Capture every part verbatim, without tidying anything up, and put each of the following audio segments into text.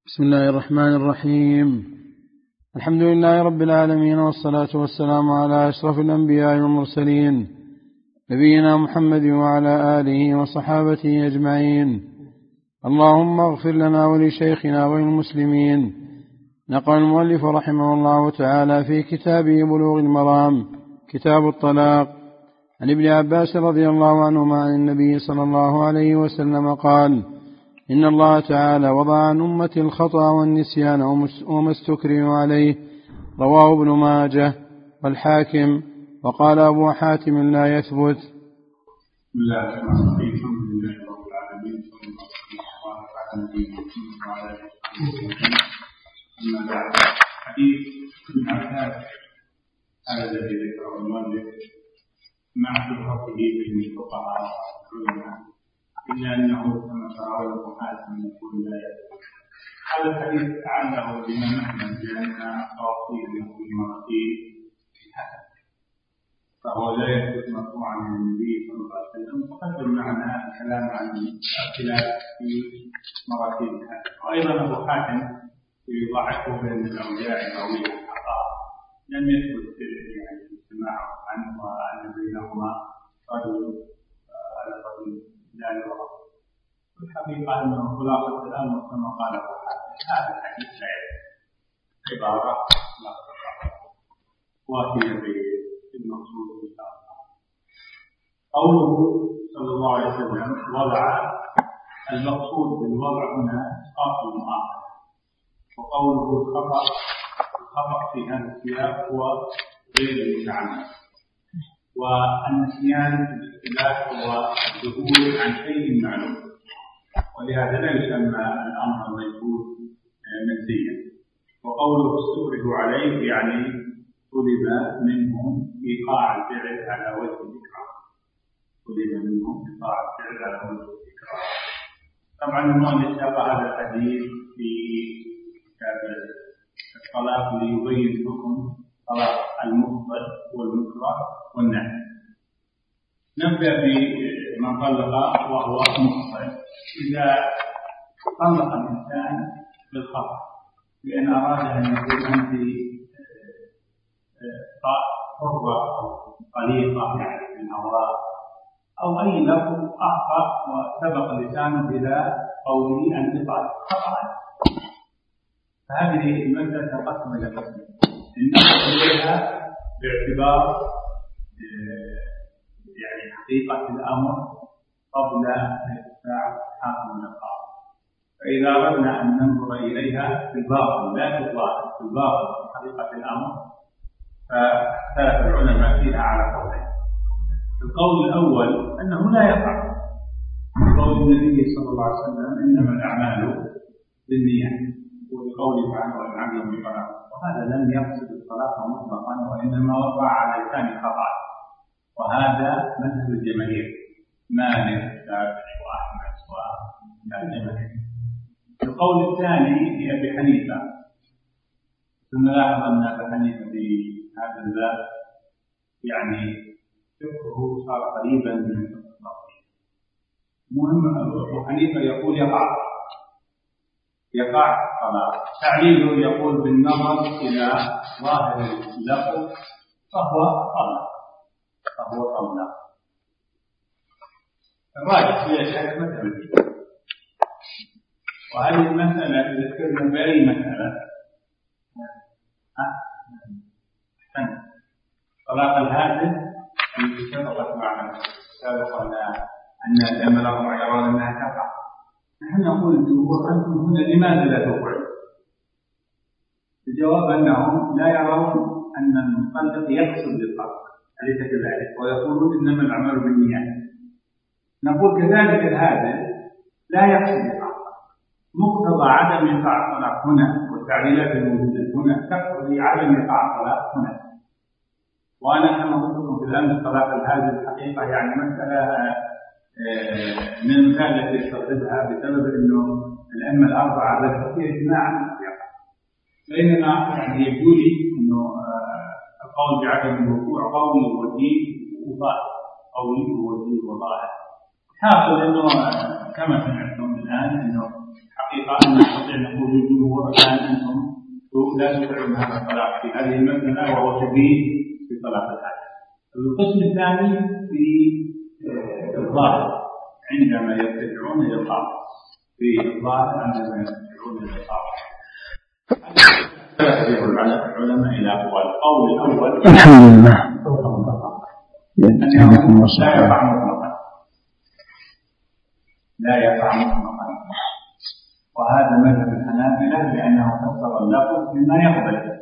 بسم الله الرحمن الرحيم. الحمد لله رب العالمين، والصلاة والسلام على أشرف الأنبياء والمرسلين، نبينا محمد وعلى آله وصحابته أجمعين. اللهم اغفر لنا ولشيخنا وللمسلمين. نقل المؤلف رحمه الله تعالى في كتابه بلوغ المرام كتاب الطلاق عن ابن عباس رضي الله عنهما عن النبي صلى الله عليه وسلم قال: إن الله تعالى وضع عن أمتي الخطأ والنسيان وما استكرهوا عليه. رواه ابن ماجه والحاكم، وقال أبو حاتم لا يثبت. بسم الله الرحمن الرحيم. الحمد لله رب العالمين، صلى الله على نبينا محمد وعلى آله وصحبه. أما بعد، حديث ابن عباس هذا الذي ذكره المؤلف مع فرقته بين الفقهاء والعلماء، إلا أنه كما ترى أبو حاتم يقول لا يثبت. هذا الحديث أعله الإمام أحمد بأن التوصيل له مرتين حسن، فهو لا يثبت مرفوعا عن النبي صلى الله عليه وسلم. تقدم معنا الكلام عن الخلاف في مراتب الحسن. وأيضا أبو حاتم يضاعفه بين الأوجاع الراوية والخطأ، لم يثبت يعني السماع عنه وأن بينهما رجل على رجل لا يرى. والحقيقة أنه خلاصة الأمر كما قال أبو حاتم: هذا الحديث لا يثبت، عبارة لا تصح وهي بالمقصود إن شاء الله. قوله صلى الله عليه وسلم وضع، المقصود بالوضع هنا إسقاط المؤاخذة، وقوله الخطأ، الخطأ في هذا السياق هو غير المتعمد، والنسيان في الاصطلاح هو الذهول عن شيء معلوم، ولهذا لا يسمى الأمر المجهول منسيا. وقوله استكره عليه يعني طلب منهم إيقاع الفعل على وجه الإكراه، طلب منهم إيقاع الفعل على وجه الإكراه. طبعا المؤلف ساق هذا الحديث في كتاب الطلاق ليبين حكم طلاق المفضل والمكره والنهي. نبدأ بمن طلق وهو مفضل. إذا طلق الإنسان بالخطأ لأن أراد أن يكون أنت حرة أو طليقة يعني في الهواء أو أي لفظ أخطأ وسبق لسانه إلى قوله أنت خطأ، فهذه المسألة تنقسم إلى قسمين: النظر إليها باعتبار يعني حقيقة الأمر قبل ارتفاع حاكم النقاط. فإذا أردنا أن ننظر إليها في الباطن لا في الظاهر، في الباطن في حقيقة الأمر، فاختلف العلماء فيها على قولين. القول الأول أنه لا يقع، بقول النبي صلى الله عليه وسلم: إنما الأعمال بالنيات، وبقوله تعالى: والعمل بالطلاق. وهذا لم يقصد الطلاق مطلقا، وإنما وقع على لسان خطأ، وهذا مذهب الجماهير، مالك والشافعي وأحمد والجماهير. القول الثاني لأبي حنيفة، ثم لاحظ أن أبي حنيفة في هذا الباب يعني فقهه صار قريبا من فقه التفصيل. المهم أبو حنيفة يقول يقع يقع الطلاق، تعليله يقول بالنظر إلى ظاهر اللفظ فهو طلاق، فهو طلاق. الراجح فيها شك مثلا. وهذه المسألة إذا ذكرنا بأي مسألة أحسن طلاق الهاتف التي سبقت معنا سابقا أن الأمر الأربع يرون أنها تقع. نحن نقول الجمهور: أنتم هنا لماذا لا تقع؟ الجواب أنهم لا يرون أن المطلق يقصد بالطلاق، أليس كذلك؟ ويقولون إنما الأعمال بالنيات. نقول كذلك الهاتف لا يقصد بالطلاق، مقتضى عدم إيقاع الطلاق هنا والتعليلات الموجودة هنا تقتضي عدم إيقاع الطلاق هنا. وأنا كما قلت لكم في الأمس طلاق الهاتف الحقيقة يعني مسألة من المثال التي يستخدمها بسبب أنه الأئمة الأربعة ذكروا فيها إجماعا، بينما يعني يبدو لي أنه القول بعدم الوقوع قوي ووجيه وظاهر، قوي ووجيه وظاهر. حاصل أنه كما سمعتم الآن أنه حقيقة أن نستطيع نقول للجمهور الآن أنتم لا تفعلون هذا الطلاق في هذه المسألة وهو شبيه في طلاق الحاجة. القسم الثاني في الظاهر عندما يرتجعون إلى القاضي، في الظاهر عندما يرتجعون إلى القاضي يرجع العلماء إلى أقوال. القول الأول الحمد لله أنه لا يقع مطلقا، لا يقع مطلقا، وهذا مذهب الحنابلة لأنه فسر اللفظ بما يقبل.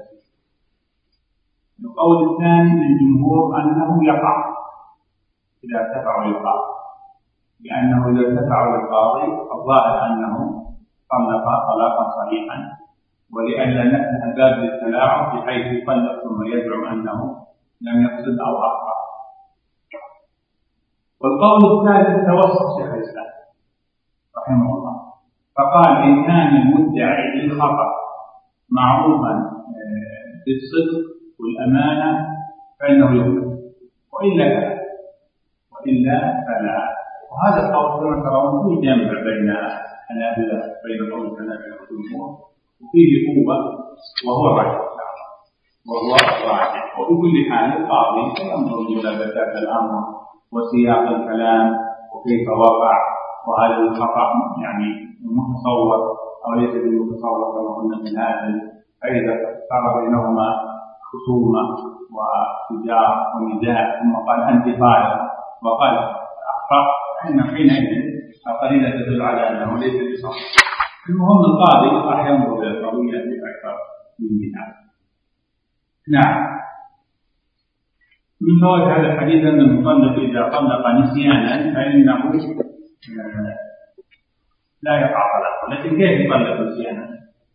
القول الثاني للجمهور أنه يقع إذا ارتفعوا للقاضي، لأنه إذا ارتفعوا للقاضي الظاهر أنه طلق طلاقا صحيحا، ولئلا نفتح باب للتلاعب بحيث يطلق ثم يزعم أنه لم يقصد أو أخطأ. والقول الثالث توسط شيخ الإسلام رحمه الله، فقال إن كان المدعي للخطأ معروفا بالصدق والأمانة فإنه يقبل، وإلا فلا وإلا فلا. وهذا القول كما ترون فيه جمع بين الحنابلة بين قول الحنابلة والجمهور، وفيه قوة وهو الراجح وهو الراجح. وبكل حال القاضي ينظر إلى بساطة الأمر وسياق الكلام وكيف وقع، وهل الخطأ يعني متصور أو ليس بالمتصور كما قلنا من هذا. فإذا صار بينهما خصومة وشجار ونزاع ثم قال أنت ظالم وقال أخطأ، فإن حينئذ القرينة تدل على أنه ليس بصح. المهم القاضي راح ينظر إلى القضية بأكثر من مثال. نعم، من فوائد هذا الحديث أن المطلق إذا طلق نسيانا فإنه لا يقع طلاقه، لكن كيف يطلق نسيانا؟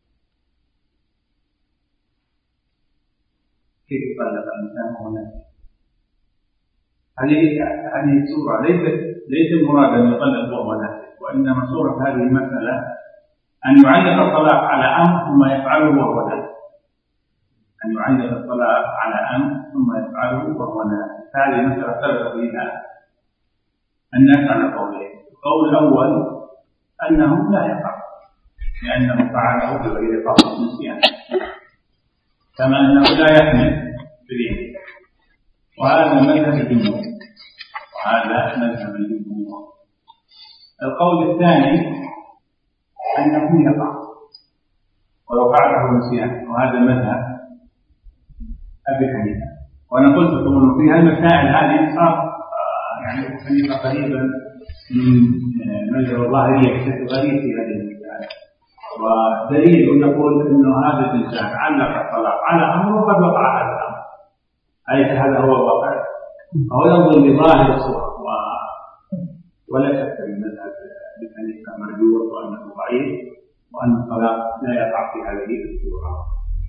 كيف يطلق الإنسان وهو ناسي؟ هذه هذه صورة ليست ليس المراد أن يطلق وهو ناسي، وإنما صورة هذه المسألة أن يعلق الطلاق على أمر ثم يفعله وهو ناسي، أن يعلق الطلاق على أمر ثم يفعله وهو ناسي. هذه مسألة اختلف فيها الناس على قولين. القول الأول أنه لا يقع لأنه فعله بغير قصد نسيان، كما أنه لا يحمل باليمين، وهذا مذهب الجمهور وهذا مذهب الجمهور. القول الثاني أنه يقع ولو فعله نسيان، وهذا مذهب أبي حنيفة. وأنا قلت لكم في هالمسائل هذه صار يعني أبي حنيفة قريبا من مذهب الظاهرية بشكل غريب في هذه المسائل. ودليل يقول إنه هذا الإنسان علق الطلاق على أمر وقد وقع هذا الأمر، أي هذا هو الواقع، فهو ينظر لظاهر الصورة. ولا شك في المذهب أبي حنيفة مرجوح وأنه ضعيف، وأن الطلاق لا يقع في هذه الصورة.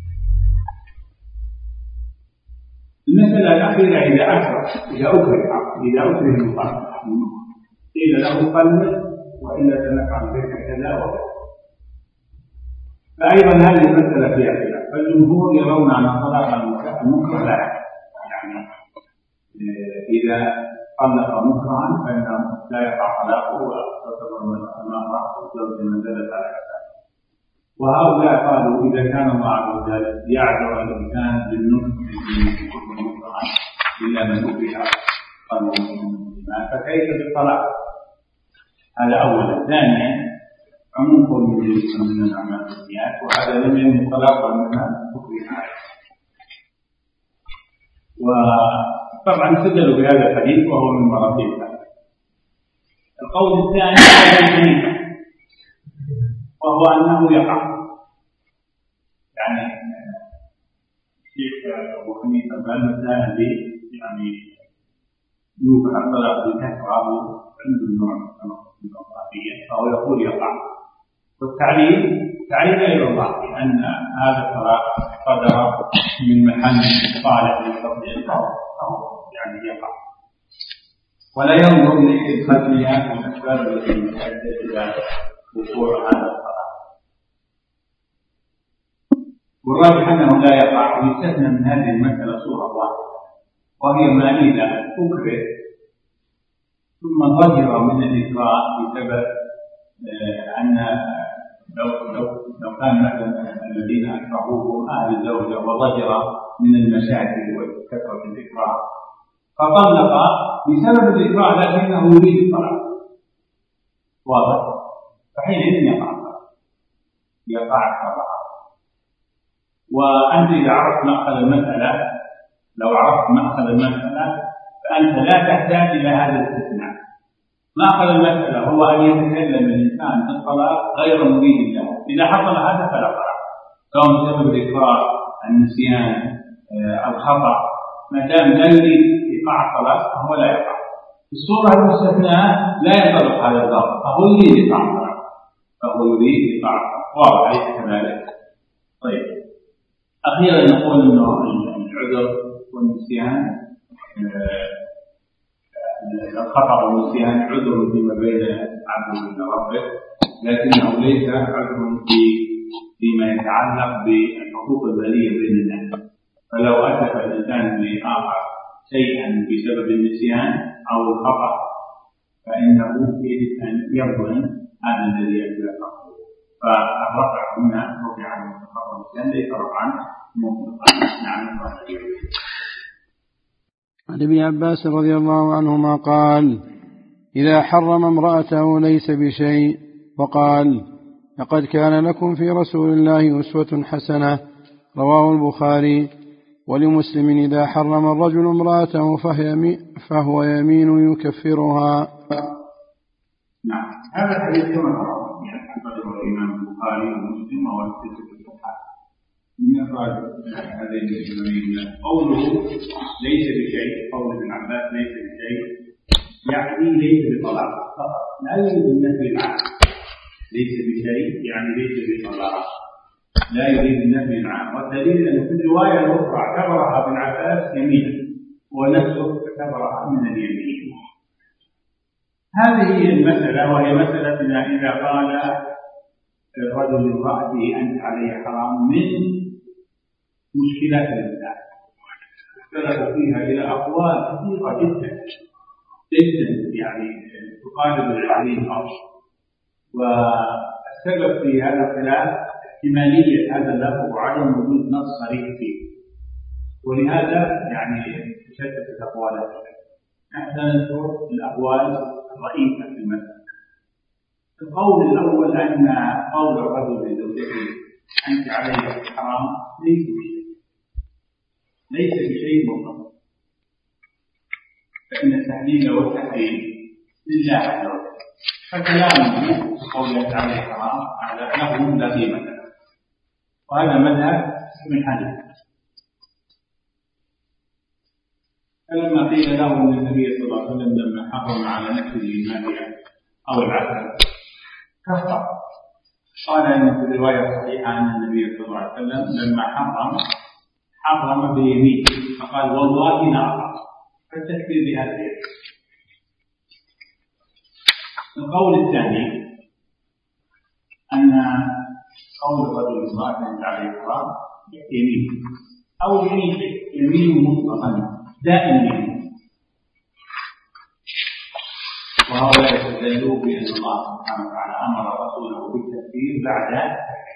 المسألة الأخيرة إذا أكره إذا أكره إذا أكره المطلق قيل له قلب وإلا تنفع بك كذا وكذا، فأيضا هذه المسألة فيها خلاف. فالجمهور يرون أن الطلاق المكره لا يعني إذا طلق مكرها فإنه لا يقع طلاقه وتعتبر المرأة زوجة من دلت على كذا. وهؤلاء قالوا إذا كان الله عز وجل يعذر الإنسان بالنطق بالمكرها إلا من أكره قلبه فكيف بالطلاق؟ هذا أولا. ثانيا عموم قول من الأعمال بالنيات، وهذا لم يكن طلاق وإنما أكره عليه. وطبعا استدلوا بهذا الحديث وهو من مراتب هذا. القول الثاني وهو أنه يقع، يعني الشيخ أبو حنيفة المسائل دي يعني يوقع الطلاق بكثرة عنده النوع من الضعفية، فهو يقول يقع. والتعليل تعليل غير الله بأن هذا الطلاق صدر من محل صالح للتطبيق أو يعني يقع، ولا ينظر للخلفيات والأسباب التي تؤدي إلى وقوع هذا الطلاق. والراجح أنه لا يقع، ويستثنى من هذه المسألة صورة واحدة، وهي ما إذا أكره ثم ظهر من الإكراه بسبب أن لو لو لو كان مثلا الذين أكرهوهم أهل الزوجة وضجر من المشاكل وكثرة الإكراه فطلق بسبب الإكراه لكنه يريد الطلاق، واضح؟ فحينئذ يقع يقع الطلاق. وأنت إذا عرفت مأخذ المسألة، لو عرفت مأخذ المسألة فأنت لا تحتاج إلى هذا الاستثناء. مأخذ المسألة هو أن يتكلم الإنسان في الطلاق غير مريد له، إذا حصل هذا فلا طلاق، سواء بسبب الإكراه، النسيان، الخطأ، ما دام لا يريد إيقاع الطلاق فهو لا يقع. في الصورة المستثناة لا ينطبق هذا الضابط، فهو يريد إيقاع الطلاق، فهو يريد إيقاع الطلاق، واضح أليس كذلك؟ طيب، أخيرا نقول أنه العذر والنسيان، الخطأ والنسيان عذر فيما بين عبد وبين ربه، لكنه ليس عذر فيما يتعلق بالحقوق المالية بين الناس. فلو أتلف الإنسان لآخر شيئا بسبب النسيان أو الخطأ فإنه يجب أن يظلم هذا الذي أتلفه. فالرفع هنا رفع عن الخطأ والنسيان ليس رفعا مطلقا. نعم. عن ابن عباس رضي الله عنهما قال: إذا حرم امرأته ليس بشيء، وقال: لقد كان لكم في رسول الله أسوة حسنة، رواه البخاري. ولمسلم: إذا حرم الرجل امرأته فهو يمين يكفرها. نعم، هذا الحديث كما ترى يعني أخرجه الإمام البخاري ومسلم والستة الصحاح من أفراد هذين الإمامين. قوله ليس بشيء، قول ابن عباس ليس بشيء، يعني ليس بطلاق فقط، لا يريد النفي العام. ليس بشيء يعني ليس بطلاق، لا يريد النفي العام. والدليل أن في الرواية الأخرى اعتبرها ابن عباس يمينا ونفسه اعتبرها من اليمين. هذه المسألة، وهي مسألة إذا قال الرجل لامرأته أنت علي حرام، من مشكلات الإنسان اختلفوا فيها إلى أقوال كثيرة جدا جدا، يعني تقارب العشرين أو. والسبب في هذا الخلاف احتمالية هذا اللفظ وعدم وجود نص صريح فيه، ولهذا يعني تشتت الأقوال. نحن نذكر الأقوال الرئيسة في المسألة. القول الأول أن قول الرجل لزوجته أنت علي حرام ليس بشيء، ليس بشيء مطلق، فإن التحليل والتحريم لله عز وجل، فكلامه قول أنت علي حرام له لا قيمة له، وهذا مذهب ابن حنبل. فلما قيل له أن النبي صلى الله عليه وسلم لما حرم على نفسه الماء أو العسل كفر، قال إن في الرواية الصحيحة أن النبي صلى الله عليه وسلم لما حرم حرم بيمين، فقال والله لا أقع، فالتكفير بهذا اليد. القول الثاني أن قول الرجل المرأة عليه الحرام يمين أو يمين يمين مطلقا دائم يمين، وهؤلاء يستدلوا بأن الله سبحانه وتعالى أمر رسوله بالتكفير بعد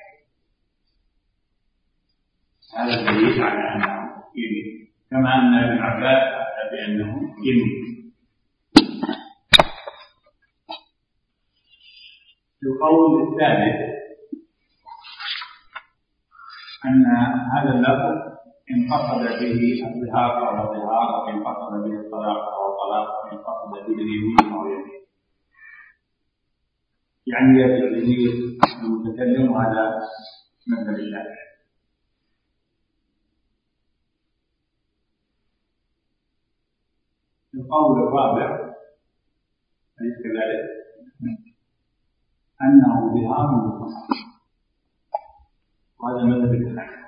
هذا الدليل على أنه يمين، كما أن ابن عباس أفتى بأنه يمين. القول الثالث أن هذا اللفظ إن قصد به الظهار فهو ظهار، وإن قصد به الطلاق فهو طلاق، وإن قصد به اليمين فهو يمين، يعني يرجع إليه المتكلم على مذهب الشافعي. القول الرابع أليس كذلك؟ أنه ظهار مطلق، وهذا مذهب الحنفية،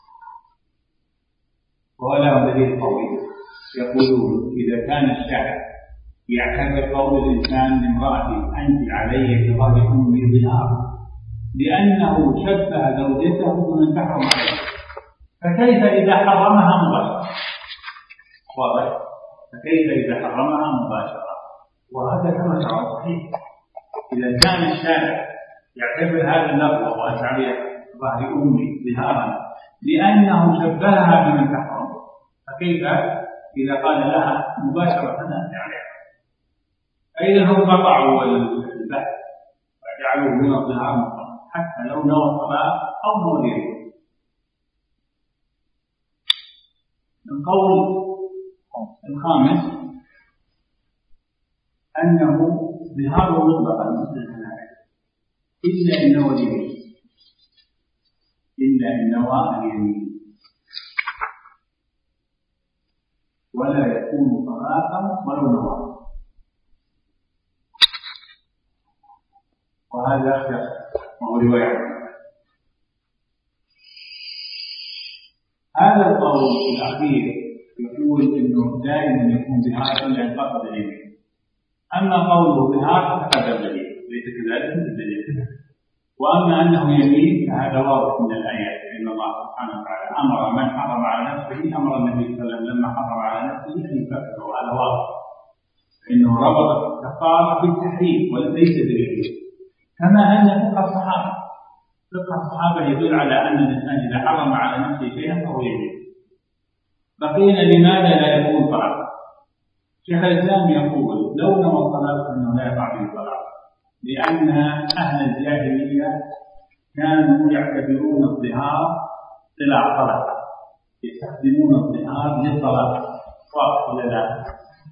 وله دليل قوي. يقولون إذا كان الشاعر يعتبر قول الإنسان لامرأته أنت علي كظهر أمي ظهار لأنه شبه زوجته بمن تحرم عليه، فكيف إذا حرمها مباشرة؟ واضح؟ فكيف إذا حرمها مباشرة؟ وهذا كما ترى صحيح. إذا كان الشارع يعتبر هذا اللفظ وأنت عليه ظهر أمي ظهارا لأنه شبهها بمن تحرم، فكيف إذا قال لها مباشرة أنت عليها؟ أيضا هم قطعوا البحث وجعلوه من الظهار مطلق حتى لو نوى الطلاق أو نوى اليمين. القول الخامس أنه ظهار مطلقا مثل الحلال إلا إن نوى اليمين، إلا إن نوى اليمين، ولا يكون طلاقا ولو نوى. وهذا أخشى وهو رواية. هذا القول الأخير يقول إنه دائما يكون ظهار إلا إن فقد اليمين. أما قوله ظهار فقد الدليل ليس كذلك الدليل. وأما أنه يمين فهذا واضح من الآيات، إن الله سبحانه وتعالى أمر من حرم على نفسه، أمر النبي صلى الله عليه وسلم لما حرم على نفسه أن يكفر، وهذا واضح إنه ربط الكفارة بالتحريم وليس باليمين. كما أن فقه الصحابة فقه الصحابة يدل على أن الإنسان إذا حرم على نفسه شيئا فهو يمين. بقينا لماذا لا يكون طلاق؟ شيخ الإسلام يقول لو نوى الطلاق فإنه لا يقع به طلاق، لأن أهل الجاهلية كانوا يعتبرون الظهار طلاق طلاق، يستخدمون الظهار للطلاق، واضح ولا لا؟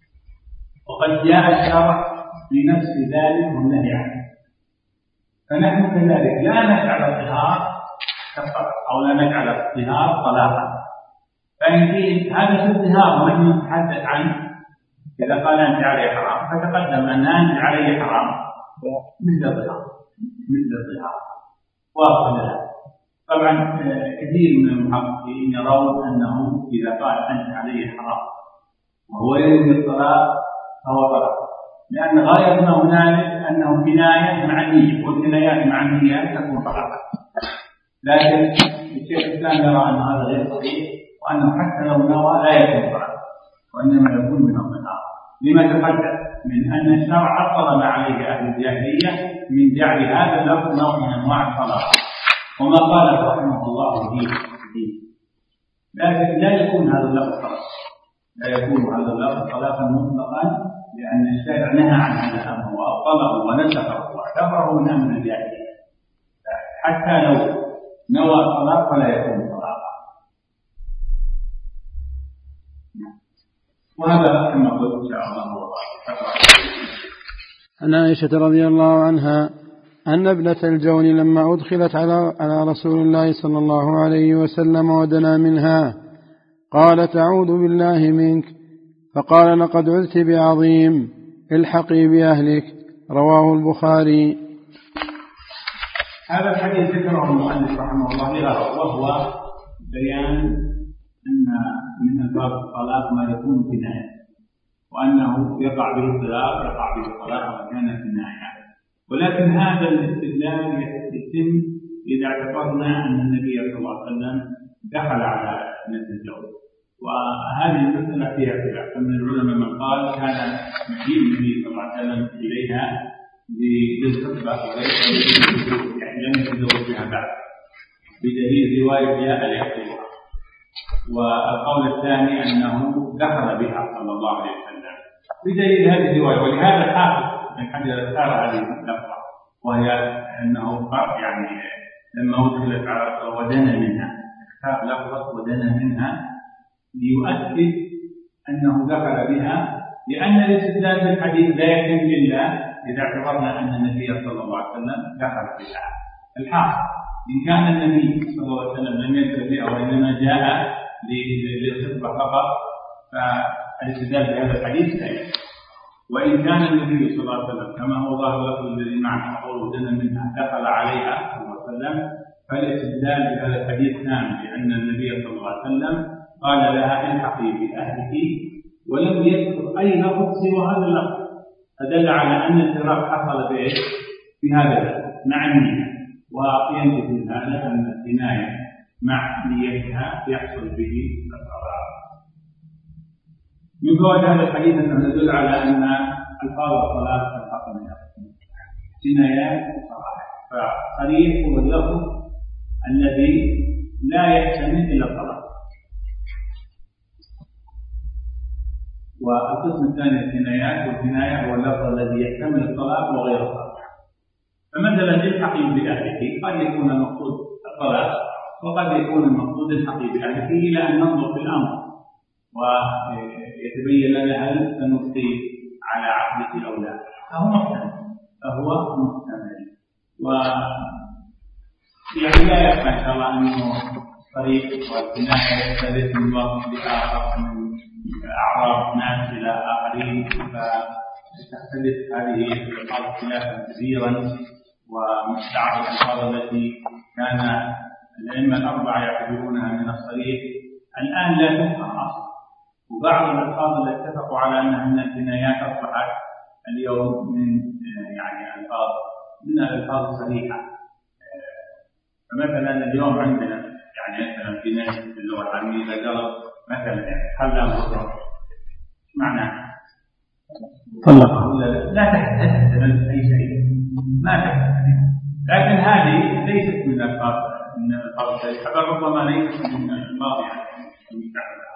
وقد جاء الشرع بنفس ذلك والنهي عنه. فنحن كذلك لا نجعل الظهار كالطلاق أو لا نجعل الظهار طلاقا. فإن قيل هذا في الظهار ونحن نتحدث عنه، إذا قال أنت علي حرام فتقدم أن أنت علي حرام مثل الظهار مثل الظهار واضح لا. طبعا كثير من المحققين يرون أنه إذا قال أنت علي حرام وهو يريد الطلاق فهو طلاق، لأن غاية ما هنالك أنه كناية معنية، والكنايات المعنية تكون طلاقا. لكن الشيخ الإسلام يرى أن هذا غير صحيح، وأنه حتى لو نوى لا يكون طلاقا وإنما يكون من الظهار، لما تقدم من أن الشرع عطل عليه أهل الجاهلية من جعل هذا اللفظ نوع من أنواع الطلاق، وما قال رحمه الله فيه. لكن لا يكون هذا اللفظ طلاق، لا يكون هذا اللفظ طلاقا مطلقا، لأن الشارع نهى عن هذا الأمر وأبطله ونسخه واعتبره من أمر الجاهلية. حتى لو نوى الطلاق فلا يكون طلاقا. وهذا كما قلت إن شاء الله هو عن عائشة رضي الله عنها أن ابنة الجون لما أدخلت على على رسول الله صلى الله عليه وسلم ودنا منها قالت أعوذ بالله منك، فقال لقد عذت بعظيم الحقي بأهلك. رواه البخاري. هذا الحديث ذكره المؤلف رحمه الله لغرض، وهو بيان أن من أسباب الطلاق ما يكون كناية، وأنه يقع به الطلاق يقع به الطلاق وكان كناية. ولكن هذا الاستدلال يتم إذا اعتبرنا أن النبي صلى الله عليه وسلم دخل على ابنة الزوج، وهذه المسألة فيها خلاف. فمن العلماء من قال كان مجيء النبي صلى الله عليه وسلم إليها للخطبة وليس يعني لم يتزوج بها بعد، بدليل رواية جاء ليخطبها. والقول الثاني أنه دخل بها صلى الله عليه وسلم بدليل هذه الرواية. ولهذا الحافظ من حجر اختار هذه اللفظة، وهي أنه يعني لما أدخلت على ودنا منها اختار لفظة ودنا منها ليؤكد أنه دخل بها، لأن الاستدلال بالحديث لا يتم إلا إذا اعتبرنا أن النبي صلى الله عليه وسلم دخل بها. الحافظ إن كان النبي صلى الله عليه وسلم لم يدخل بها وإنما جاء للخطبة فقط فالاستدلال بهذا الحديث لا يتم. وإن كان النبي صلى الله عليه وسلم كما هو ظاهر اللفظ الذي معنا قوله دنا منها دخل عليها صلى الله عليه وسلم، فالاستدلال بهذا الحديث ثاني لأن النبي صلى الله عليه وسلم قال لها الحقي بأهلك ولم يذكر أي لفظ سوى هذا اللفظ، فدل على أن الفراق حصل بإيش؟ بهذا اللفظ مع النية. وينتهي هذا أن الكناية مع نيتها يحصل به الطلاق. من فوائد هذا الحديث أنه يدل على أن ألفاظ الطلاق تنحط منها كنايات وصراحة، فصريح هو اللفظ الذي لا يحتمل إلا الطلاق. والقسم الثاني الكنايات، والكناية هو اللفظ الذي يحتمل الطلاق وغير الطلاق. فمثلا للحقيق بأهله قد يكون المقصود الطلاق وقد يكون المقصود الحقيق بأهله، إلى أن ننظر في الأمر ويتبين لنا هل سنفتي على عقده أو لا. فهو محتمل فهو محتمل و يعني لا يخفى إن شاء الله أنه طريق والكناية يختلف من وقت لآخر، من أعراض ناس إلى آخرين، فتختلف هذه الألفاظ اختلافا كبيرا. وبعض الألفاظ التي كان الأئمة الأربعة يعتبرونها من الصريح الآن لا تفهم أصلا، وبعض الألفاظ التي اتفقوا على أنها من الكنايات أصبحت اليوم من يعني ألفاظ من الألفاظ الصريحة. فمثلا اليوم عندنا يعني مثلا في ناس في اللغة العربية إذا قالوا مثلا خلى مضرب معناه طلق لا تحتمل أي شيء ما تحتمل، لكن هذه ليست من الألفاظ من الألفاظ الصريحة، بل ربما ليست من الألفاظ يعني المستعملة.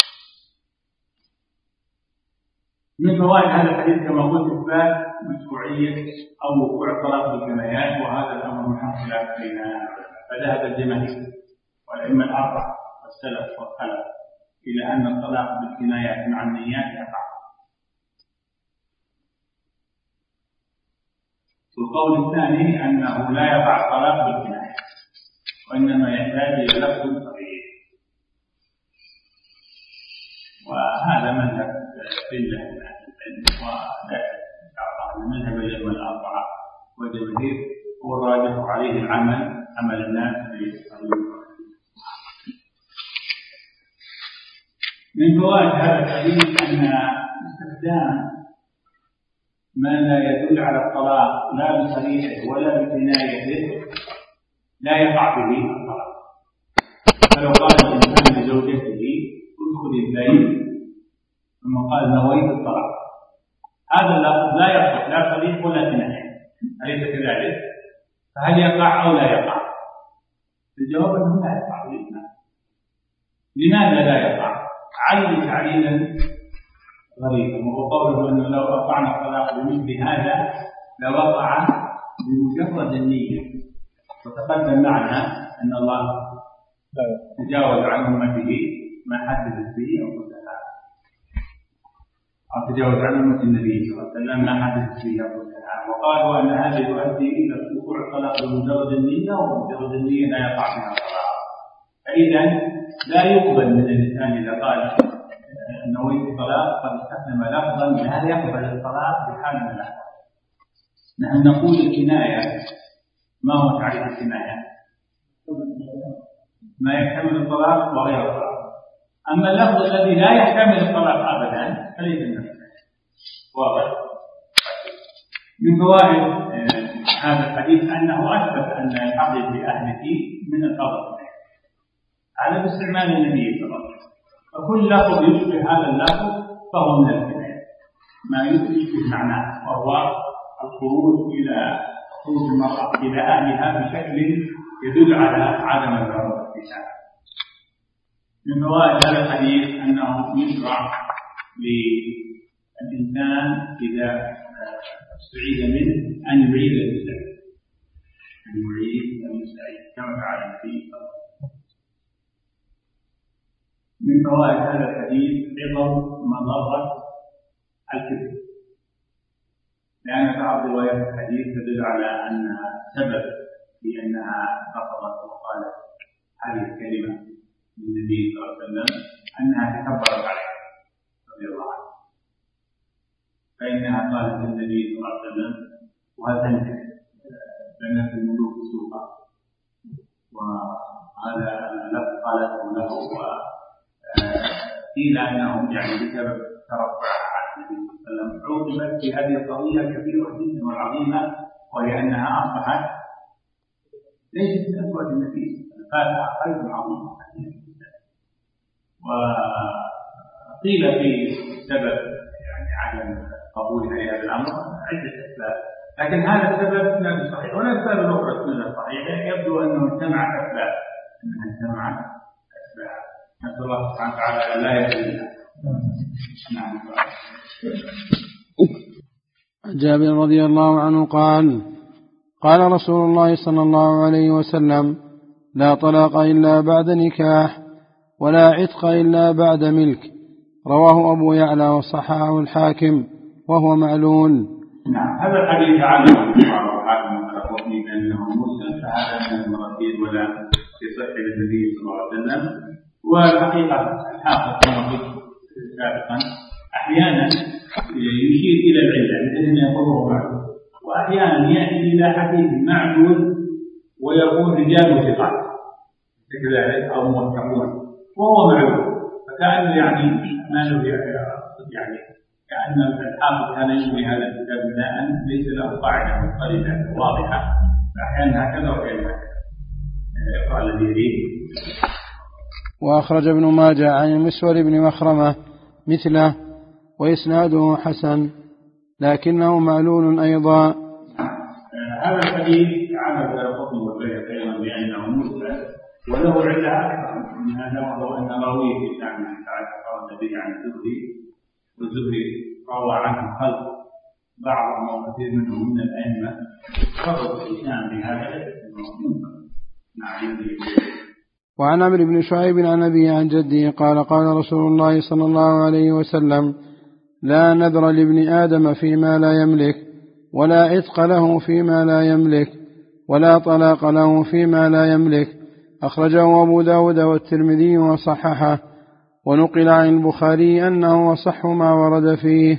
من فوائد هذا الحديث كما قلت إثبات مشروعية أو وقوع الطلاق بالكنايات، وهذا الأمر محل خلاف بين فذهب الجماهير والأئمة الأربعة والسلف والخلف إلى أن الطلاق بالكنايات مع النيات يقع. والقول الثاني أنه لا يقع الطلاق بالكنايات وإنما يحتاج إلى لفظ صريح، وهذا مذهب قلة من أهل العلم، ولا شك مذهب الأئمة الأربعة والجماهير هو الراجح عليه العمل عمل الناس بالصريح. من فوائد هذا الحديث أن استخدام ما لا يدل على الطلاق لا بصريحه ولا بكنايته لا يقع به الطلاق. فلو قال الإنسان لزوجته ادخلي البيت ثم قال نويت الطلاق، هذا اللفظ لا يقع لا صريح ولا كناية، أليس كذلك؟ فهل يقع أو لا يقع؟ الجواب أنه لا يقع بالإسلام. لماذا لا يقع؟ علل تعليلا غريبا، وهو قوله أنه لو وقعنا الطلاق بمثل هذا لوقع بمجرد النية. وتقدم معنا أن الله تجاوز عن أمته ما حدثت به أنفسها، أو تجاوز عن أمة النبي صلى الله عليه وسلم ما حدثت به أنفسها، وقالوا أن هذا يؤدي إلى وقوع الطلاق بمجرد النية، ومجرد النية لا يقع فيها الطلاق. فإذا لا يقبل من الإنسان إذا قال نويت الطلاق قد استخدم لفظا لا يقبل الطلاق بحال من الأحوال. نحن نقول الكناية ما هو تعريف الكناية؟ ما يحتمل الطلاق وغير الطلاق. أما اللفظ الذي لا يحتمل الطلاق أبدا فليس من الكناية. واضح؟ من فوائد هذا الحديث أنه أثبت أن العقد بأهله من الفضل على باستعمال النبي صلى الله عليه وسلم. فكل لفظ يشبه هذا اللفظ فهو من الكناية، ما يشبه معناه، وهو الخروج إلى خروج المرأة إلى أهلها بشكل يدل على عدم الضرورة فيها. من فوائد هذا الحديث أنه يشرع للإنسان إذا استعيذ منه أن يعيد المستعيذ أن يعيد المستعيذ كما فعل النبي صلى الله عليه وسلم. من فوائد هذا الحديث عظم مضرة الكذب، لأن بعض روايات الحديث تدل على أنها سبب في أنها رفضت وقالت هذه الكلمة للنبي صلى الله عليه وسلم أنها تكبرت عليه رضي الله عنه، فإنها قالت للنبي صلى الله عليه وسلم وهل تنكر لأن في الملوك سوقا، وهذا اللفظ قالته له، وقيل أنهم يعني بسبب ترفعها عن النبي صلى الله عليه وسلم عوقبت في هذه القضية كبيرة جدا وعظيمة، وهي أنها أصبحت ليست من أزواج النبي فاتها خير عظيم. وقيل في سبب يعني عدم قبولها لهذا الأمر عدة أسباب، لكن هذا السبب لا صحيح، ولا السبب الأخرى سنة صحيحة. يبدو أنه اجتمعت أسباب، أنها اجتمعت أسباب. نسأل الله سبحانه وتعالى لا يهدينا. نعم. جابر رضي الله عنه قال: قال رسول الله صلى الله عليه وسلم: لا طلاق إلا بعد نكاح، ولا عتق إلا بعد ملك. رواه أبو يعلى وصححه الحاكم وهو معلول. نعم. هذا الحديث عنه الحاكم والحكمي بأنه مرسل، فهذا من المراسيل ولا في صحة النبي صلى الله عليه وسلم. والحقيقة الحافظ كما قلت سابقا أحيانا يشير إلى العلة مثل أن يقوله معلول، وأحيانا يأتي إلى حديث معلول ويكون رجال ثقات كذلك أو موثقون وهو معلول، فكأنه يعني ما له يعني كأن الحافظ كان يجري هذا الكتاب بناء ليس له قاعدة مضطردة واضحة، فأحيانا هكذا وأحيانا هكذا. اقرأ الذي يريد. وأخرج ابن ماجه عن المسور بن مخرمة مثله وإسناده حسن لكنه معلول أيضا. هذا الحديث عمل الحكم والبيهقي أيضا بأنه مرسل، وله علة أكثر من هذا، وهو أن راويه في شأن تعالى قال النبي عن الزهري، والزهري روى عنه خلق بعضهم وكثير منهم من الأئمة، فرض الإسلام بهذا نعم. وعن عمرو بن شعيب عن أبيه عن جده قال: قال رسول الله صلى الله عليه وسلم: لا نذر لابن آدم فيما لا يملك، ولا عتق له فيما لا يملك، ولا طلاق له فيما لا يملك. أخرجه أبو داود والترمذي وصححه، ونقل عن البخاري أنه وصح ما ورد فيه.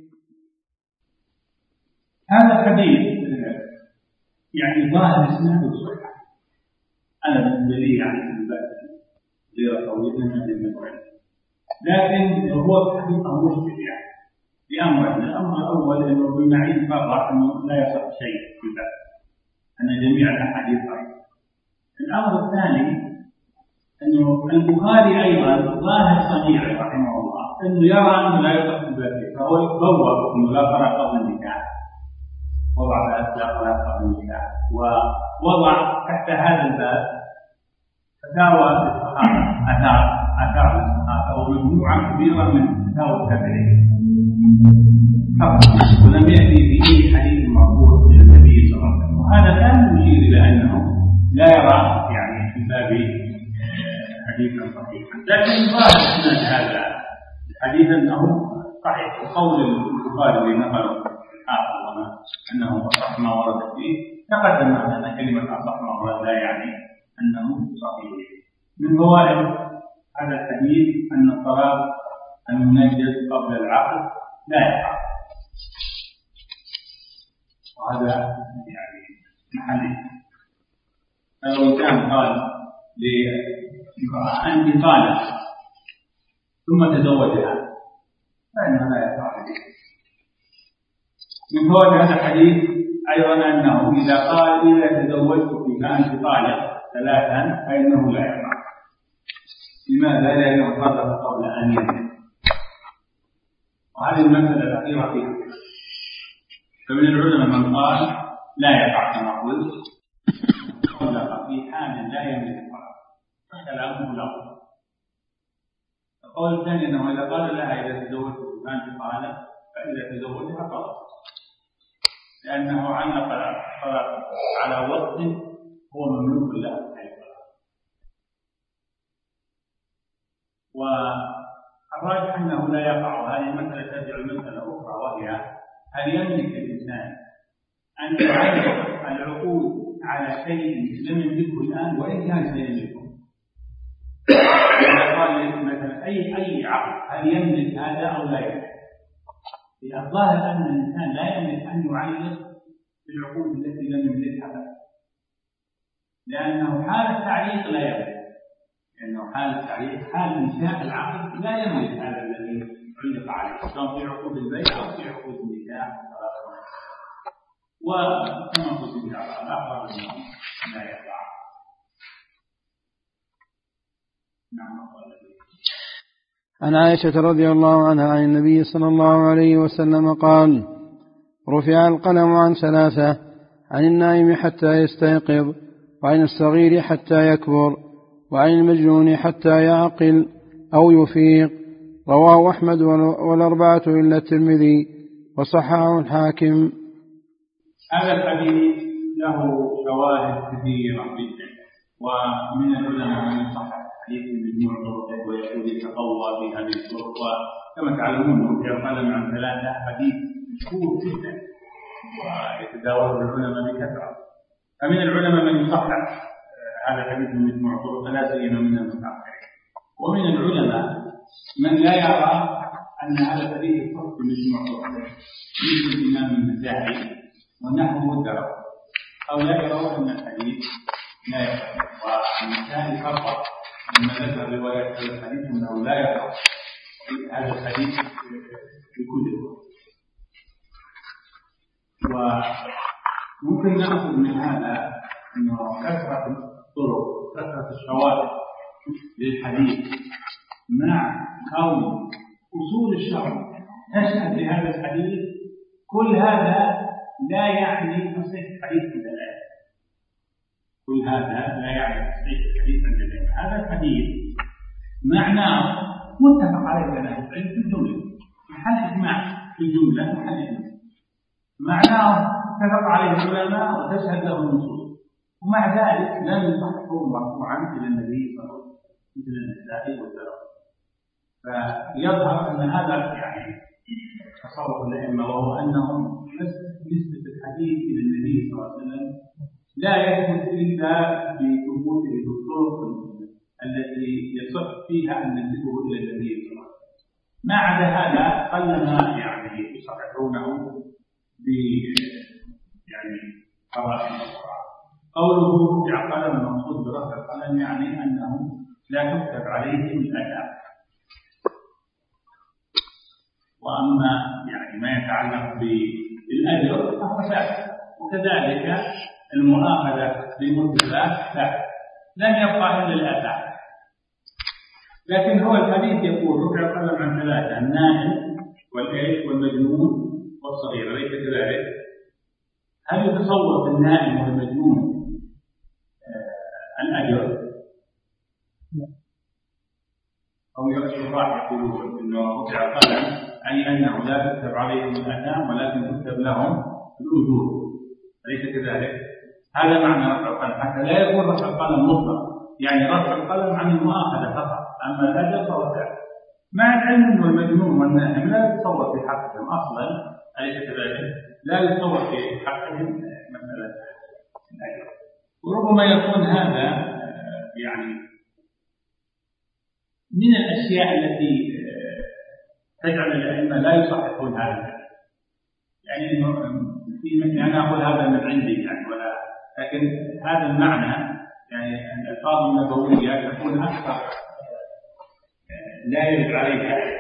هذا الحديث يعني ظاهر اسناده صحيح. أنا بالنسبة لي يعني غير طويل من الموعد، لكن هو حقيقة مشكل يعني لأمرين. الأمر الأول أنه بمعين فرح أنه لا يصح شيء في ذلك، أن جميع الأحاديث صحيحة. الأمر الثاني أنه البخاري أيضا ظاهر صنيع رحمه الله أنه يرى أنه لا يصح في ذلك، فهو يبوّر أنه لا طلاق قبل النكاح، وضع لا طلاق قبل النكاح، ووضع تحت هذا الباب فتاوى الصحابة، أثار أثار الصحابة ومجموعة كبيرة من فتاوى التابعين فقط، ولم يأتي به حديث مرفوع إلى النبي صلى الله عليه وسلم. وهذا كان يشير إلى أنه لا يرى يعني في باب حديثا صحيحا، لكن ظاهر اسناد هذا الحديث أنه صحيح. وقول البخاري الذي نقله الحافظ أنه أصح ما ورد فيه تقدم معنا أن كلمة أصح ما ورد لا يعني أنه صحيح. من فوائد هذا الحديث أن الطلاق المنجز قبل العقد لا يقع، وهذا يعني محلي. فلو كان قال لامرأة أنت طالق ثم تزوجها فإنه لا يقع. من فوائد هذا الحديث أيضا أنه إذا قال إذا تزوجتك فأنت طالق ثلاثا فإنه لا يقع. لماذا؟ لأنه طلق قبل أن ينزل، وهذه المسألة الأخيرة فيها. فمن العلماء من قال لا يقع كما قلت، طلق في حال لا يملك الطلاق فكلامه له. القول الثاني أنه إذا قال لها إذا تزوجت فأنت طالق فإذا تزوجها خلاص، لأنه علق الطلاق على وقت هو مملوك له. والراجح أنه لا يقع. وهذه المسألة ترجع المسألة أخرى، وهي هل يملك الإنسان أن يعلق العقود على شيء لم يملكه الآن وإن كان سيملكه؟ إذا قال مثلا أي أي عقد هل يملك هذا أو لا يملك؟ الظاهر أن الإنسان لا يملك أن يعلق بالعقود التي لم يملكها، لأنه حال التعليق لا يملك، لأنه حال التعليق حال إنشاء العقد لا يملك هذا الذي علق عليه، سواء في عقود البيع أو في عقود النكاح. وكما قلت في الأخبار أنه لا يقع. نعم. عن عائشة رضي الله عنها عن النبي صلى الله عليه وسلم قال: رفع القلم عن ثلاثة: عن النائم حتى يستيقظ، وعن الصغير حتى يكبر، وعن المجنون حتى يعقل أو يفيق. رواه أحمد والأربعة إلا الترمذي، وصححه الحاكم. هذا الحديث له شواهد كثيرة جدا، ومن العلماء من يصحح الحديث بمجموع طرقه ويقول يتقوى بهذه الطرق، وكما تعلمون رفع القلم عن ثلاثة حديث مشهور جدا ويتداول العلماء بكثرة. فمن العلماء من يصحح هذا الحديث بمجموع طرقه لا سيما من المتأخرين، ومن العلماء من لا يرى أن هذا الحديث يصح بمجموع طرقه، مثل الإمام النسائي ونحوه الدرر، أو لا يرون أن الحديث لا يصح. والنسائي فرق لما ذكر رواية هذا الحديث أنه لا يصح هذا الحديث بكل وقت. وممكن نأخذ من هذا أنه كثرة الطرق كثرة الشواهد للحديث مع كون أصول الشرع تشهد لهذا الحديث، كل هذا لا يعني تصحيح الحديث عند الآن. كل هذا لا يعني تصحيح الحديث عند الآن. هذا الحديث معناه متفق عليه بين أهل العلم في الجملة، محل إجماع في الجملة، محل إجماع معناه اتفق عليه العلماء وتشهد له النصوص، ومع ذلك لم يصححه مرفوعا إلى النبي صلى الله عليه وسلم مثل النسائي والدرر. فيظهر أن هذا يعني تصور الأئمة، وهو أنهم نسبة الحديث إلى النبي صلى الله عليه وسلم لا يثبت إلا بثبوته بالطرق التي يصح فيها أن ننسبه إلى النبي صلى الله عليه وسلم. ما عدا هذا قلما يعني يصححونه ب يعني قرائن أخرى. قوله رفع القلم، المقصود برفع القلم يعني أنه لا تكتب عليه الآثام. وأما يعني ما يتعلق بالأجر فهو ثابت، وكذلك المؤاخذة بالمثلات ثابت، لن يبقى إلا الآثام. لكن هو الحديث يقول رفع القلم عن ثلاثة: النائم والإيش والمجنون والصغير، أليس كذلك؟ هل يتصور بالنائم والمجنون آه الأجر؟ أو الشراح يقولون إنه رفع القلم أي أنه لا تكتب عليهم الآثام ولكن تكتب لهم الأجور، أليس كذلك؟ هذا معنى رفع القلم، حتى لا يكون رفع القلم مطلق، يعني رفع القلم عن المؤاخذة فقط، أما الأجر فهو ثابت. مع العلم أن المجنون والنائم لا يتصور في حقهم أصلا، أليس كذلك؟ لا يتصور في حقهم مسألة الأجر. وربما يكون هذا يعني من الأشياء التي تجعل الأئمة لا يصححون هذا الحديث. يعني في أنا أقول هذا من عندي يعني، ولا لكن هذا المعنى يعني الألفاظ النبوية تكون أكثر لا يرد عليها.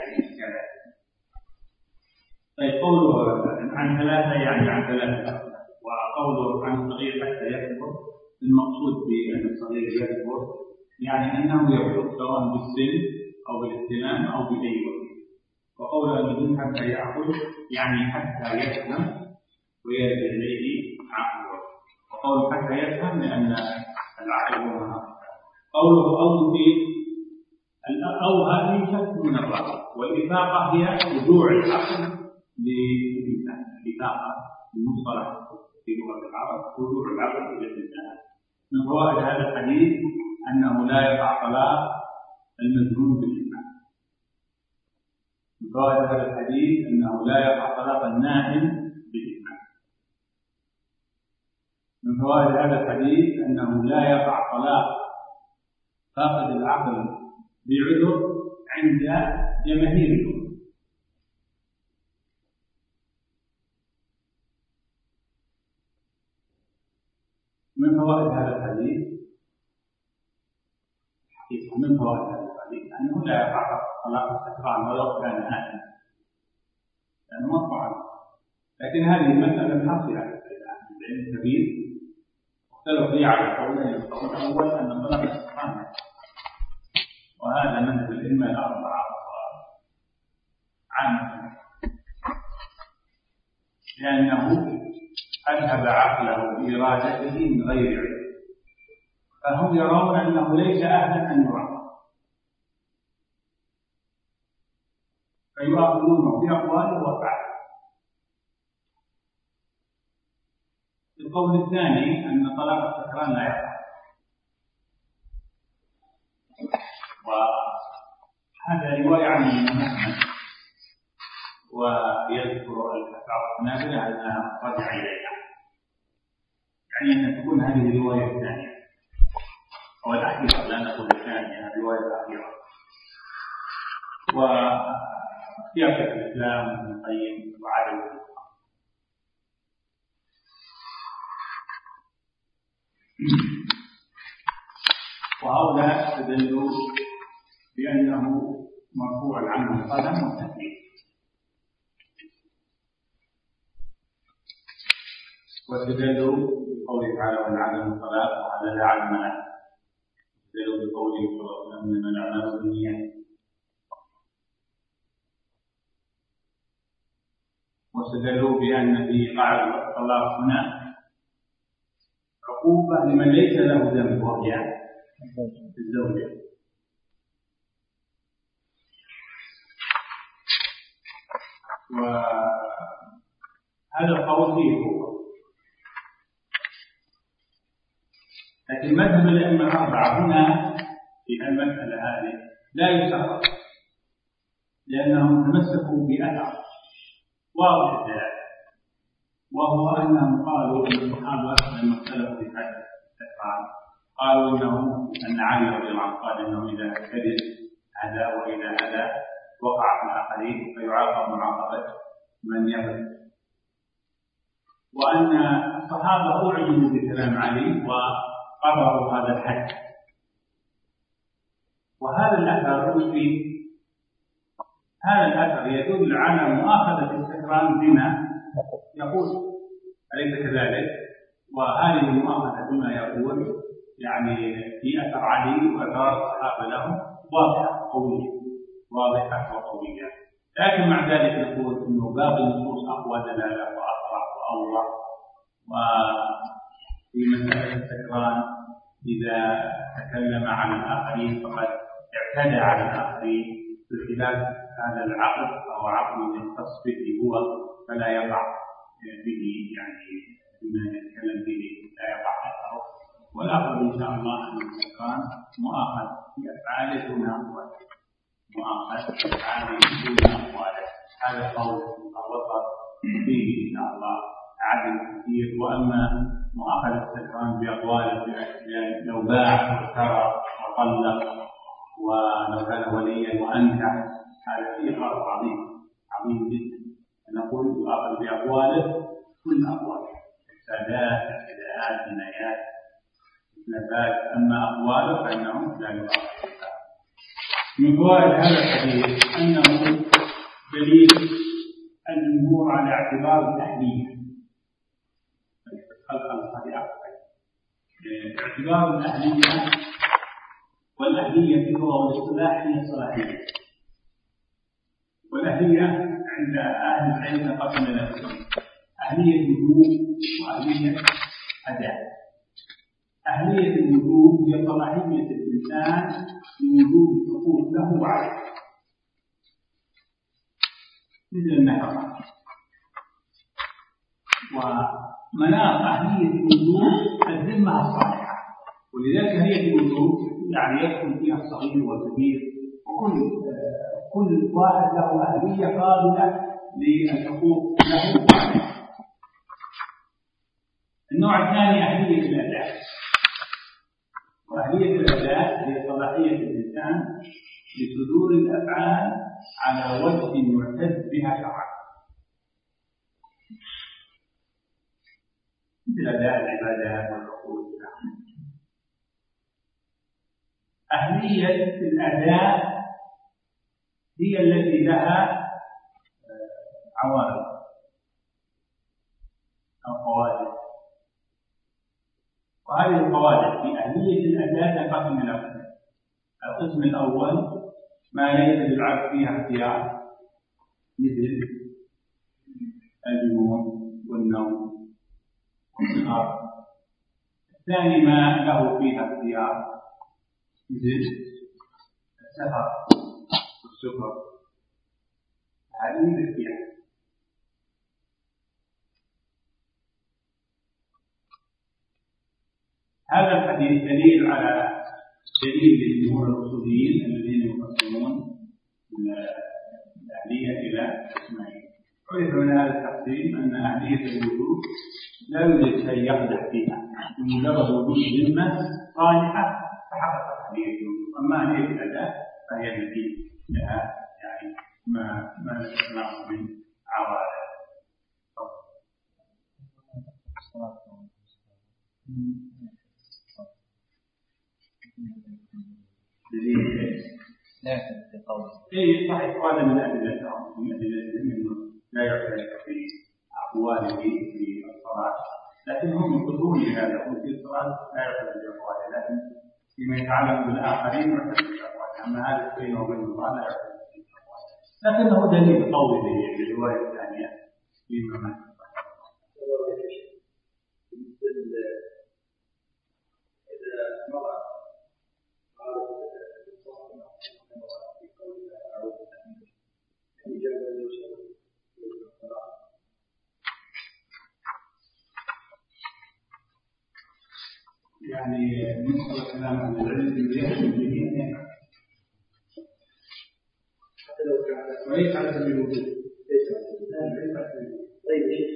طيب قوله عن ثلاثة يعني عن ثلاثة، وقوله عن الصغير حتى يكبر، المقصود بأن الصغير يكبر يعني أنه يبلغ سواء بالسن أو بالاهتمام أو بأي وقت. وقوله المجنون حتى يعقل يعني حتى يفهم ويرجع إليه عقله. وقوله حتى يفهم لأن العقل هو قوله أو في أو هذه شك من الرأي، والإفاقة هي رجوع العقل للإنسان. الإفاقة المصطلح في لغة العرب رجوع العقل إلى الإنسان. من فوائد هذا الحديث أنه لا يقع طلاق المجنون بالإجماع. من فوائد هذا الحديث أنه لا يقع طلاق النائم بالإجماع. من فوائد هذا الحديث أنه لا يقع طلاق فاقد العقل بعذر عند جماهير الأمة. من فوائد هذا الحديث من فوائد هذا الحديث أنه لا يقع طلاق السكران ولو كان آثما، لأنه مرفوع. لكن هذه المسألة حاصلة عند العلم الكبير، اختلف فيها على قولين. القول الأول أن طلاق السكران، وهذا مذهب الأئمة الأربعة عامة. لأنه أذهب عقله بإرادته من غير علم، فهم يرون أنه ليس أهلا أن يرى، فيؤاخذونه بأقواله وأفعاله. القول الثاني أن طلاق السكران لا يقع، وهذا رواية عن الإمام أحمد، ويذكر الأثر النابلة أنها رجع إليها، يعني أن تكون هذه الرواية الثانية أو الأخيرة، لا نقول الثانية، الرواية الأخيرة. ويأتي الإسلام ابن القيم وعدم وهؤلاء استدلوا بأنه مرفوع عنه القلم والتكليف، واستدلوا بقوله تعالى وانعدم الصلاة وهذا لا علم له، استدلوا بقوله صلى الله عليه وسلم إنما الأعمال بالنيات، واستدلوا بأن في قاعدة الطلاق هنا عقوبة لمن ليس له ذنب وهي الزوجة. وهذا القول فيه قوة، لكن مذهب الأئمة الأربعة هنا في المسألة هذه لا يسقط، لأنهم تمسكوا بأثر واضح الدلالة، وهو أنهم قالوا أن الصحابة لما اختلفوا في حد السكران قالوا إنه أن علي رضي الله عنه قال إنه إذا كذب هذا وإذا هذا وقع في الآخرين فيعاقب معاقبة من يغلب، وأن الصحابة أعجبوا بكلام علي وقرروا هذا الحد. وهذا الأثر يشفي، هذا الأثر يدل على مؤاخذة السكران بما يقول، أليس كذلك؟ وهذه المؤاخذة بما يقول يعني في أثر علي وأثار الصحابة لهم واضحة قوية، واضحة وقوية. لكن مع ذلك نقول أنه باقي النصوص أقوى دلالة وأصرح وأوضح. وفي مسألة السكران إذا تكلم عن الآخرين فقد اعتدى على الآخرين بخلاف هذا العقل أو عقل يختص به هو، فلا يقع به يعني بما يتكلم به لا يقع أثره. والأقرب إن شاء الله أن السكران مؤاخذ في أفعاله دون أقواله، مؤاخذ في أفعاله دون أقواله. هذا قول الوسط فيه إن شاء الله عدل كثير. وأما مؤاخذة السكران بأقواله يعني لو باع واشترى وطلق ولو كان وليا وأنكح، هذا فيه خطر عظيم عظيم جدا. نقول يؤاخذ بأقواله كل أقواله، إفسادات، اعتداءات، جنايات، نفاذ. أما أقواله فإنهم لا يؤاخذ. من فوائد هذا الحديث أنه دليل الجمهور على اعتبار الأهلية، اعتبار الأهلية، والأهلية في اللغة والاصطلاح هي الصلاحية. والأهلية عند أهل العلم قسم إلى قسمين: أهلية وجوب وأهلية أداء. أهلية الوجوب هي صلاحية الإنسان لوجود الحقوق له وعليه، مثل النفقة. ومناط أهلية الوجوب الذمة الصالحة، ولذلك أهلية الوجوب يعني يدخل فيها الصغير والكبير، وكل كل واحد له أهلية قابلة للحقوق له وعليه. النوع الثاني أهلية الأداء، وأهلية الأداء هي صلاحية الإنسان لصدور الأفعال على وجه يعتد بها شرعا، مثل أداء العبادات والحقوق. أهلية الأداء هي التي لها عوارض أو قواعد، وهذه القواعد في أهلية الأداء تنقسم إلى قسمين. القسم الأول ما ليس للعبد فيها اختيار، مثل الجنون والنوم والسهر. الثاني ما له فيها اختيار مثل السهر والسكر، هذه الاختيار. هذا الحديث دليل على دليل لجمهور الاصوليين الذين يقسمون الاهليه الى قسمين. عرف من هذا التقسيم ان اهليه الوجوب لا يوجد شيء يقدح فيها، بمجرد وجود ذمه صالحه فحققت اهليه الوجوب. اما اهليه الاداء فهي التي لها يعني ما ما نسمعه من عوارض. لا في قول اي صحيح، هذا من ادلته من ادلته انه لا يختلف في اقواله في الصلاه، لكن هم يقولون لهذا وفي الصلاه لا يختلف في اقواله، لكن فيما يتعلق بالاخرين يختلف في اقواله. اما هذا بينه وبين الله لا يختلف في اقواله، لكنه دليل قوي به للروايه الثانيه فيما مات. يعني نسأل كلام عن العلم بالجهة حتى لو كان وليس على سبيل الوجود، ليس على سبيل الوجود. طيب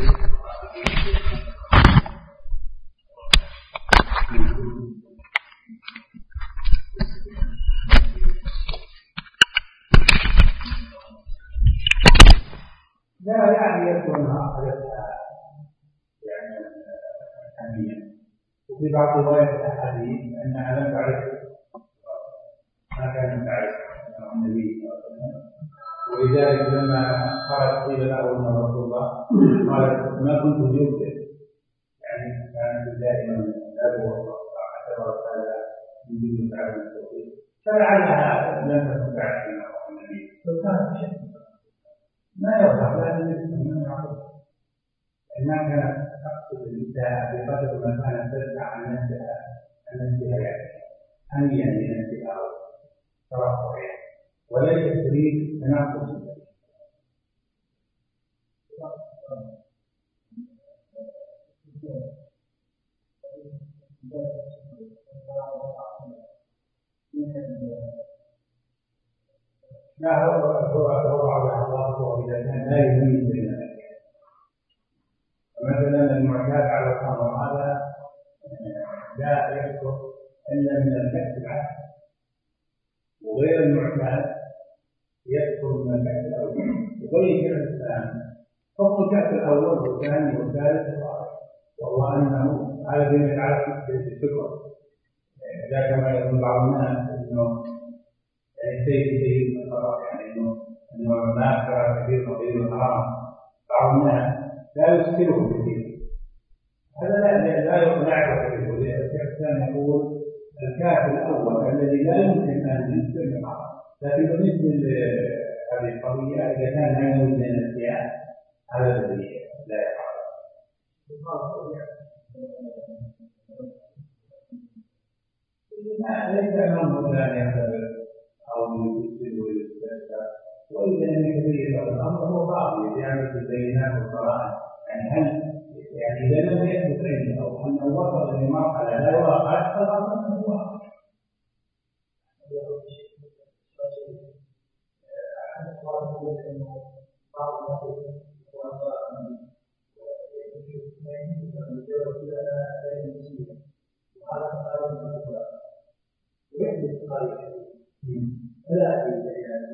لا يعني يكونها حدثها يعني أهمية. وفي بعض روايات الأحاديث أنها لم تعرف ما كان تعرف النبي صلى الله عليه وسلم، ولذلك لما قالت قيل له أن رسول الله قالت ما كنت يبدأ، يعني كانت دائما أبو اعتبرت هذا من دون تعرف التوحيد، فلعلها لم تكن تعرف النبي. لو كانت شيء ما يوضح لكن يسمى معروف ما كانت تقصد النساء بقدر ما كانت تدفع عن نفسها عن نفسها يعني هنيئا لنفسها او ترفعها، وليست تريد تناقض. لا هو هو هو على الله اذا كان لا يميز بين الاشياء. مثلا المعتاد على الخمر هذا لا يذكر الا من الكأس العسل، وغير المعتاد يذكر من الكأس الاول. يبين شيخ الاسلام حكم الكأس الاول والثاني والثالث والرابع، وهو انه هذا بما يتعلق بالشكر. لا كما يقول بعض الناس انه سيد سيد القرار، يعني انه انه ما كان كثير وكثير حرام. بعض الناس لا يسكره كثير، هذا لا لا يعرف به. الشيخ الثاني يقول الكافر الاول الذي لا يمكن ان يسكر معه، لكن بالنسبه لهذه القضيه اذا كان لا يوجد من الاشياء هذا الذي لا يفعل. ليس امامه لا يعتبر أو يفسد ويستهزأ، وإذا لم يتبين الأمر هو باطل يعمل بالبينات والقرائن. يعني هل يعني إذا لم يثبت عنده أو أنه وصل لمرحلة لا يراقب فالأمر أنه واقع. فلا أدري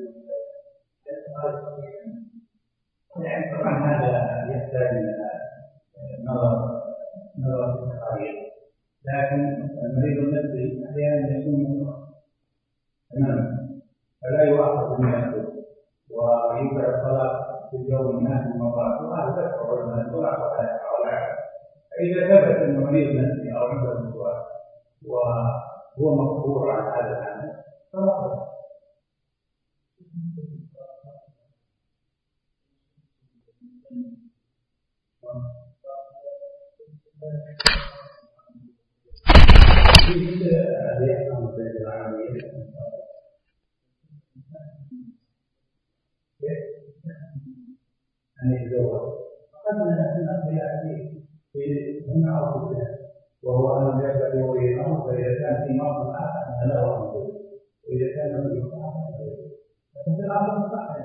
يعني طبعا هذا يحتاج إلى نظر نظر في التقارير، لكن المريض النفسي أحيانا يكون تماما فلا يؤاخذ بما يقول ويوقع الطلاق في الجو الناس المرات، وهذا تدفع على الطلاق ولا. فإذا ثبت أن مريض نفسي أو عنده وسواس وهو مقهور عن هذا العمل فلا. أن يتزوج فقد نحن يأتي في معروف الناس وهو أن يبدأ يغيره فإذا كان في مرض آخر أن له أنفسه وإذا كان له أنفسه ففي الأمر صح